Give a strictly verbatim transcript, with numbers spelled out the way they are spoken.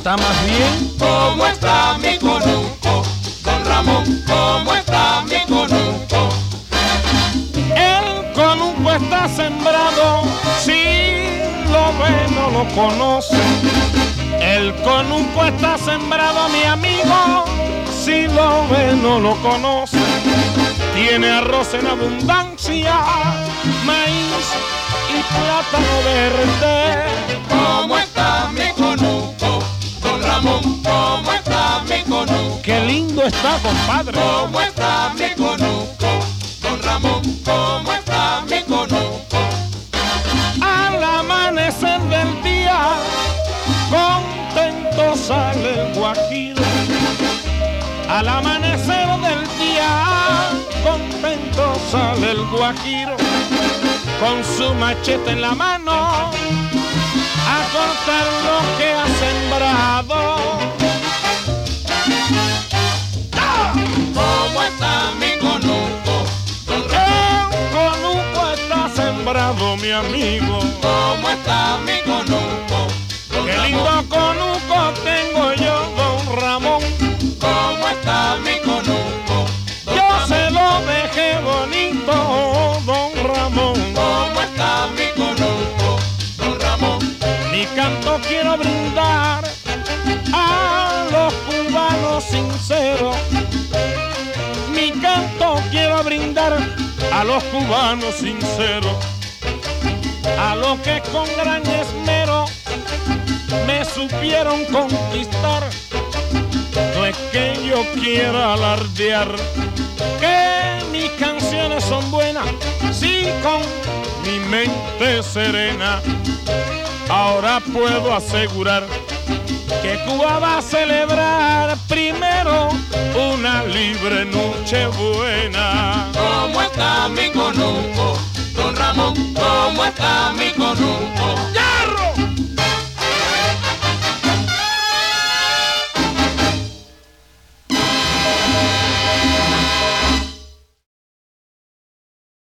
está más bien? ¿Cómo está mi conuco? Don Ramón, ¿cómo está mi conuco? El conuco está sembrado, si lo ve no lo conoce. El conuco está sembrado, mi amigo, si lo ve no lo conoce. Tiene arroz en abundancia, maíz y plátano verde. ¿Cómo está mi conuco? Don Ramón, ¿cómo está mi conuco? Qué lindo está, compadre. ¿Cómo está mi conuco? Don Ramón, ¿cómo está mi conuco? Al amanecer del día, contento sale el guajiro. Al amanecer del día, contento sale el guajiro. Con su machete en la mano, a cortar lo que ha sembrado. ¿Cómo está mi conuco? Don Ramón, El conuco está sembrado, mi amigo. ¿cómo está mi conuco? Don Qué Ramón, lindo conuco tengo yo, don Ramón. ¿cómo está mi conuco? Don Yo Ramón, se lo dejé bonito, don Ramón. ¿cómo está mi conuco? Don Ramón, Mi canto quiero brindar a los cubanos sinceros. Mi canto quiero brindar a los cubanos sinceros, a los que con gran esmero me supieron conquistar. No es que yo quiera alardear que mis canciones son buenas, sí, con mi mente serena. Ahora puedo asegurar que Cuba va a celebrar primero una libre Nochebuena. ¿cómo está mi conuco? Don Ramón, ¿cómo está mi conuco? ¡Ya!